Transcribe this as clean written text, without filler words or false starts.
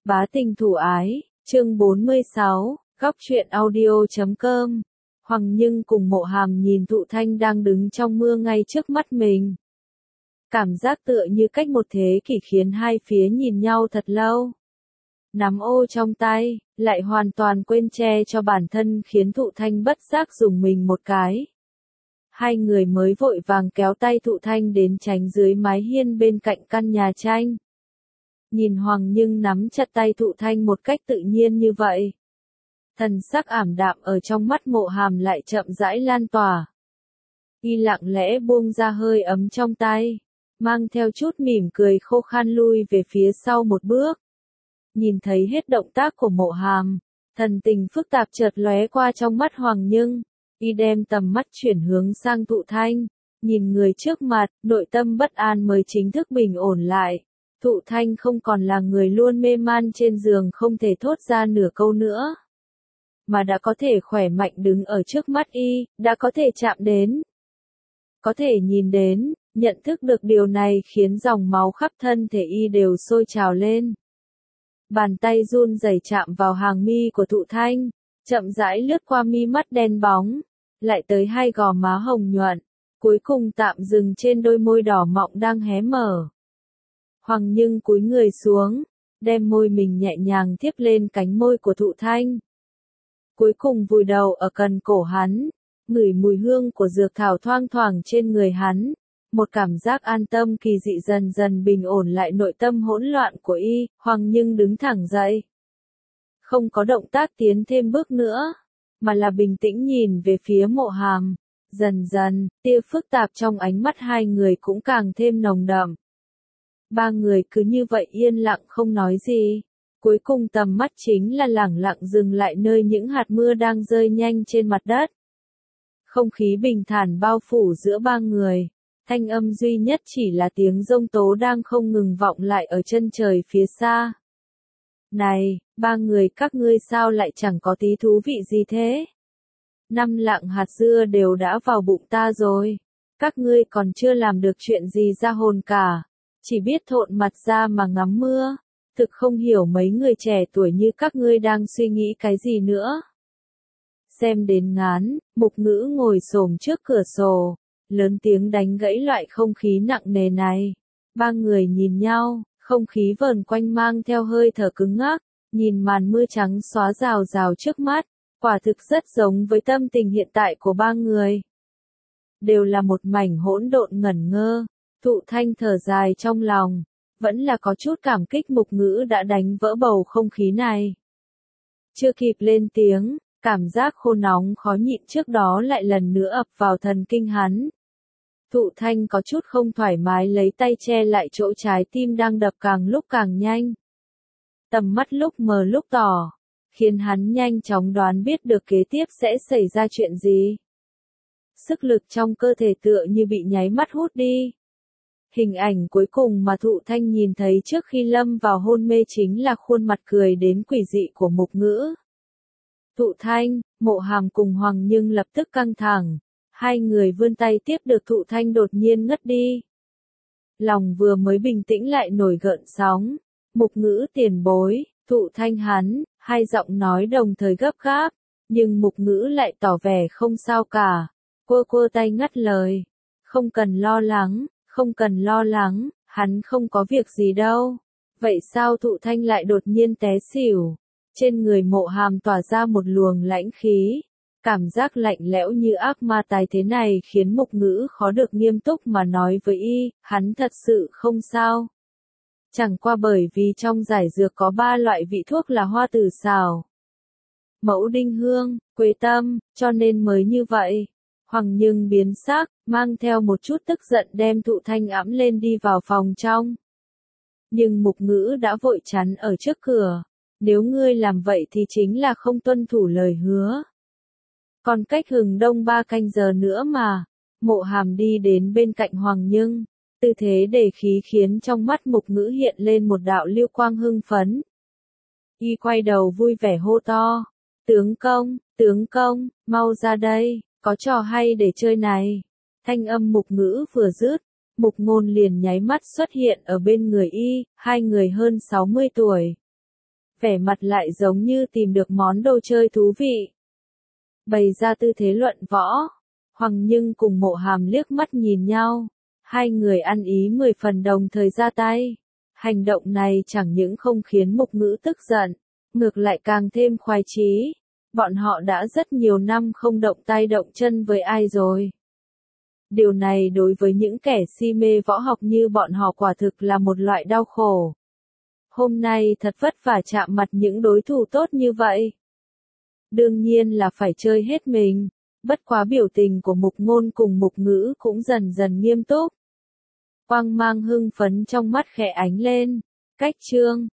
Bá tình thủ ái, chương 46, góc truyện audio.com. Hoàng Nhưng cùng Mộ Hàm nhìn Thụ Thanh đang đứng trong mưa ngay trước mắt mình. Cảm giác tựa như cách một thế kỷ khiến hai phía nhìn nhau thật lâu. Nắm ô trong tay, lại hoàn toàn quên che cho bản thân khiến Thụ Thanh bất giác dùng mình một cái. Hai người mới vội vàng kéo tay Thụ Thanh đến tránh dưới mái hiên bên cạnh căn nhà tranh. Nhìn Hoàng Nhưng nắm chặt tay Thụ Thanh một cách tự nhiên như vậy. Thần sắc ảm đạm ở trong mắt Mộ Hàm lại chậm rãi lan tỏa. Y lặng lẽ buông ra hơi ấm trong tay, mang theo chút mỉm cười khô khan lui về phía sau một bước. Nhìn thấy hết động tác của Mộ Hàm, thần tình phức tạp chợt lóe qua trong mắt Hoàng Nhưng. Y đem tầm mắt chuyển hướng sang Thụ Thanh, nhìn người trước mặt, nội tâm bất an mới chính thức bình ổn lại. Thụ Thanh không còn là người luôn mê man trên giường không thể thốt ra nửa câu nữa, mà đã có thể khỏe mạnh đứng ở trước mắt y, đã có thể chạm đến, có thể nhìn đến, nhận thức được điều này khiến dòng máu khắp thân thể y đều sôi trào lên. Bàn tay run rẩy chạm vào hàng mi của Thụ Thanh, chậm rãi lướt qua mi mắt đen bóng, lại tới hai gò má hồng nhuận, cuối cùng tạm dừng trên đôi môi đỏ mọng đang hé mở. Hoàng Nhưng cúi người xuống, đem môi mình nhẹ nhàng tiếp lên cánh môi của Thụ Thanh. Cuối cùng vùi đầu ở cần cổ hắn, ngửi mùi hương của dược thảo thoang thoảng trên người hắn. Một cảm giác an tâm kỳ dị dần dần bình ổn lại nội tâm hỗn loạn của y. Hoàng Nhưng đứng thẳng dậy, không có động tác tiến thêm bước nữa, mà là bình tĩnh nhìn về phía Mộ Hàm. Dần dần, tia phức tạp trong ánh mắt hai người cũng càng thêm nồng đậm. Ba người cứ như vậy yên lặng không nói gì. Cuối cùng tầm mắt chính là lẳng lặng dừng lại nơi những hạt mưa đang rơi nhanh trên mặt đất. Không khí bình thản bao phủ giữa ba người. Thanh âm duy nhất chỉ là tiếng giông tố đang không ngừng vọng lại ở chân trời phía xa. Này, ba người các ngươi sao lại chẳng có tí thú vị gì thế? 5 lạng hạt dưa đều đã vào bụng ta rồi. Các ngươi còn chưa làm được chuyện gì ra hồn cả. Chỉ biết thộn mặt ra mà ngắm mưa. Thực không hiểu mấy người trẻ tuổi như các ngươi đang suy nghĩ cái gì nữa. Xem đến ngán, Mục Ngữ ngồi xổm trước cửa sổ, lớn tiếng đánh gãy loại không khí nặng nề này. Ba người nhìn nhau, không khí vờn quanh mang theo hơi thở cứng ngắc, nhìn màn mưa trắng xóa rào rào trước mắt, quả thực rất giống với tâm tình hiện tại của ba người. Đều là một mảnh hỗn độn ngẩn ngơ. Thụ Thanh thở dài trong lòng, vẫn là có chút cảm kích Mục Ngữ đã đánh vỡ bầu không khí này. Chưa kịp lên tiếng, cảm giác khô nóng khó nhịn trước đó lại lần nữa ập vào thần kinh hắn. Thụ Thanh có chút không thoải mái lấy tay che lại chỗ trái tim đang đập càng lúc càng nhanh. Tầm mắt lúc mờ lúc tỏ, khiến hắn nhanh chóng đoán biết được kế tiếp sẽ xảy ra chuyện gì. Sức lực trong cơ thể tựa như bị nháy mắt hút đi. Hình ảnh cuối cùng mà Thụ Thanh nhìn thấy trước khi lâm vào hôn mê chính là khuôn mặt cười đến quỷ dị của Mục Ngữ. Thụ Thanh, Mộ Hàm cùng Hoàng Nhưng lập tức căng thẳng. Hai người vươn tay tiếp được Thụ Thanh đột nhiên ngất đi. Lòng vừa mới bình tĩnh lại nổi gợn sóng. Mục Ngữ tiền bối, Thụ Thanh hắn, hai giọng nói đồng thời gấp gáp. Nhưng Mục Ngữ lại tỏ vẻ không sao cả. Quơ quơ tay ngắt lời. Không cần lo lắng. Không cần lo lắng, hắn không có việc gì đâu. Vậy sao Thụ Thanh lại đột nhiên té xỉu? Trên người Mộ Hàm tỏa ra một luồng lãnh khí. Cảm giác lạnh lẽo như ác ma tài thế này khiến Mục Ngữ khó được nghiêm túc mà nói với y, hắn thật sự không sao. Chẳng qua bởi vì trong giải dược có 3 loại vị thuốc là hoa tử xào, mẫu đinh hương, quế tâm, cho nên mới như vậy. Hoàng Nhưng biến sắc, mang theo một chút tức giận đem Thụ Thanh ẵm lên đi vào phòng trong. Nhưng Mục Ngữ đã vội chắn ở trước cửa. Nếu ngươi làm vậy thì chính là không tuân thủ lời hứa. Còn cách hừng đông 3 canh giờ nữa mà. Mộ Hàm đi đến bên cạnh Hoàng Nhưng. Tư thế để khí khiến trong mắt Mục Ngữ hiện lên một đạo lưu quang hưng phấn. Y quay đầu vui vẻ hô to. Tướng công, mau ra đây. Có trò hay để chơi này. Thanh âm Mục Ngữ vừa dứt, Mục Ngôn liền nháy mắt xuất hiện ở bên người y, hai người hơn 60 tuổi. vẻ mặt lại giống như tìm được món đồ chơi thú vị. Bày ra tư thế luận võ, Hoàng Nhưng cùng Mộ Hàm liếc mắt nhìn nhau, hai người ăn ý 10 phần đồng thời ra tay. Hành động này chẳng những không khiến Mục Ngữ tức giận, ngược lại càng thêm khoái chí. Bọn họ đã rất nhiều năm không động tay động chân với ai rồi. Điều này đối với những kẻ si mê võ học như bọn họ quả thực là một loại đau khổ. Hôm nay thật vất vả chạm mặt những đối thủ tốt như vậy. Đương nhiên là phải chơi hết mình, bất quá biểu tình của Mục Ngôn cùng Mục Ngữ cũng dần dần nghiêm túc. Quang mang hưng phấn trong mắt khẽ ánh lên, cách chương